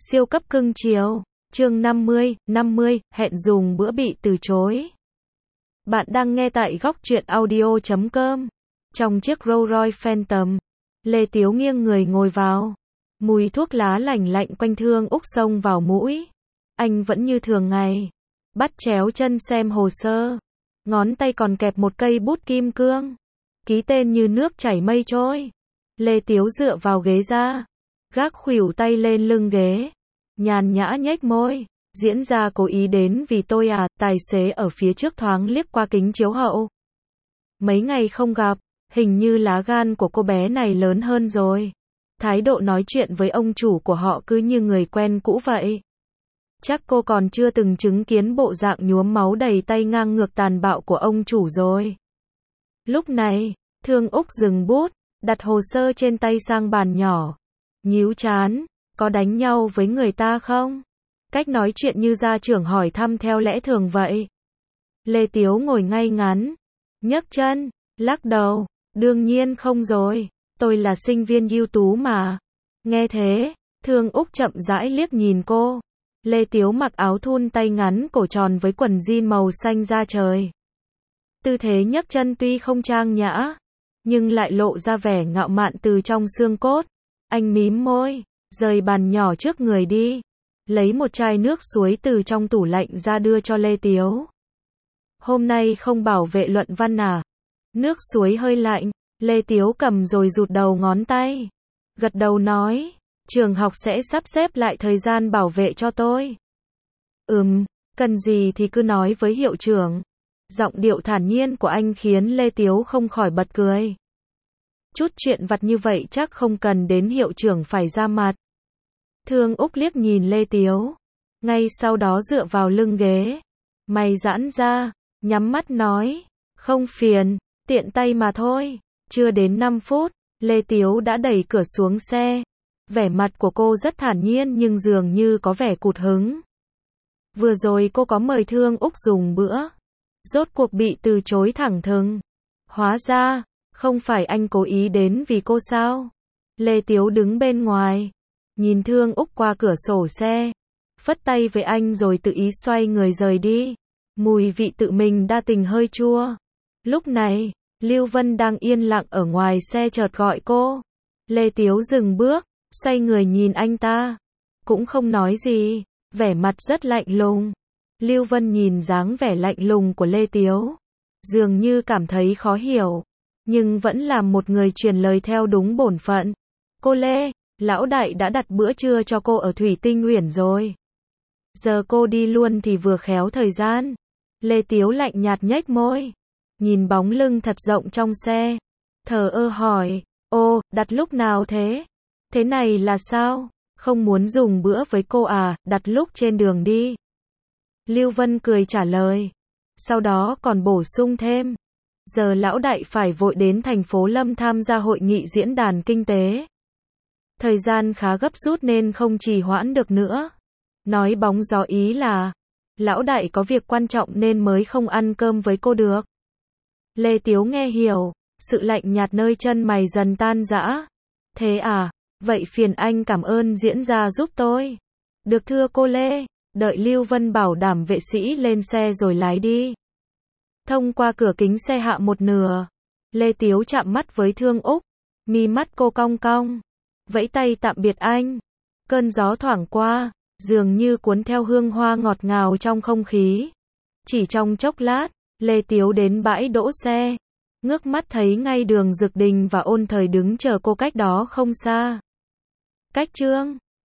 Siêu cấp cưng chiều. Chương 50, hẹn dùng bữa bị từ chối. Bạn đang nghe tại góc truyện audio.com. Trong chiếc Rolls Royce Phantom, Lê Tiếu nghiêng người ngồi vào. Mùi thuốc lá lành lạnh quanh Thương Úc xông vào mũi. Anh vẫn như thường ngày, bắt chéo chân xem hồ sơ. Ngón tay còn kẹp một cây bút kim cương. Ký tên như nước chảy mây trôi. Lê Tiếu dựa vào ghế ra, gác khuỷu tay lên lưng ghế, nhàn nhã nhếch môi. Diễn ra cố ý đến vì tôi à? Tài xế ở phía trước thoáng liếc qua kính chiếu hậu. Mấy ngày không gặp, hình như lá gan của cô bé này lớn hơn rồi. Thái độ nói chuyện với ông chủ của họ cứ như người quen cũ vậy. Chắc cô còn chưa từng chứng kiến bộ dạng nhuốm máu đầy tay ngang ngược tàn bạo của ông chủ rồi. Lúc này, Thương Úc dừng bút, đặt hồ sơ trên tay sang bàn nhỏ. Nhíu trán, có đánh nhau với người ta không? Cách nói chuyện như gia trưởng hỏi thăm theo lẽ thường vậy. Lê Tiếu ngồi ngay ngắn, nhấc chân, lắc đầu. Đương nhiên không rồi, tôi là sinh viên ưu tú mà. Nghe thế, Thương Úc chậm rãi liếc nhìn cô. Lê Tiếu mặc áo thun tay ngắn cổ tròn với quần jean màu xanh da trời. Tư thế nhấc chân tuy không trang nhã, nhưng lại lộ ra vẻ ngạo mạn từ trong xương cốt. Anh mím môi, rời bàn nhỏ trước người đi, lấy một chai nước suối từ trong tủ lạnh ra đưa cho Lê Tiếu. Hôm nay không bảo vệ luận văn à? Nước suối hơi lạnh, Lê Tiếu cầm rồi rụt đầu ngón tay. Gật đầu nói, trường học sẽ sắp xếp lại thời gian bảo vệ cho tôi. Cần gì thì cứ nói với hiệu trưởng. Giọng điệu thản nhiên của anh khiến Lê Tiếu không khỏi bật cười. Chút chuyện vặt như vậy chắc không cần đến hiệu trưởng phải ra mặt. Thương Úc liếc nhìn Lê Tiếu, ngay sau đó dựa vào lưng ghế, mày giãn ra, nhắm mắt nói, không phiền, tiện tay mà thôi. Chưa đến 5 phút, Lê Tiếu đã đẩy cửa xuống xe. Vẻ mặt của cô rất thản nhiên nhưng dường như có vẻ cụt hứng. Vừa rồi cô có mời Thương Úc dùng bữa, rốt cuộc bị từ chối thẳng thừng. Hóa ra, không phải anh cố ý đến vì cô sao? Lê Tiếu đứng bên ngoài, nhìn Thương Úc qua cửa sổ xe, phất tay với anh rồi tự ý xoay người rời đi. Mùi vị tự mình đa tình hơi chua. Lúc này, Lưu Vân đang yên lặng ở ngoài xe chợt gọi cô. Lê Tiếu dừng bước, xoay người nhìn anh ta, cũng không nói gì, vẻ mặt rất lạnh lùng. Lưu Vân nhìn dáng vẻ lạnh lùng của Lê Tiếu, dường như cảm thấy khó hiểu, nhưng vẫn làm một người truyền lời theo đúng bổn phận. Cô Lê, lão đại đã đặt bữa trưa cho cô ở Thủy Tinh Uyển rồi. Giờ cô đi luôn thì vừa khéo thời gian. Lê Tiếu lạnh nhạt nhếch môi, nhìn bóng lưng thật rộng trong xe, thờ ơ hỏi, ô, đặt lúc nào thế? Thế này là sao? Không muốn dùng bữa với cô à, đặt lúc trên đường đi. Lưu Vân cười trả lời, sau đó còn bổ sung thêm, giờ lão đại phải vội đến thành phố Lâm tham gia hội nghị diễn đàn kinh tế. Thời gian khá gấp rút nên không trì hoãn được nữa. Nói bóng gió ý là, lão đại có việc quan trọng nên mới không ăn cơm với cô được. Lê Tiếu nghe hiểu, sự lạnh nhạt nơi chân mày dần tan rã. Thế à, vậy phiền anh cảm ơn diễn ra giúp tôi. Được thưa cô Lê, đợi Lưu Vân bảo đảm vệ sĩ lên xe rồi lái đi. Thông qua cửa kính xe hạ một nửa, Lê Tiếu chạm mắt với Thương Úc, mi mắt cô cong cong, vẫy tay tạm biệt anh. Cơn gió thoảng qua, dường như cuốn theo hương hoa ngọt ngào trong không khí. Chỉ trong chốc lát, Lê Tiếu đến bãi đỗ xe, ngước mắt thấy ngay Đường Dực Đình và Ôn Thời đứng chờ cô cách đó không xa. Cách Trương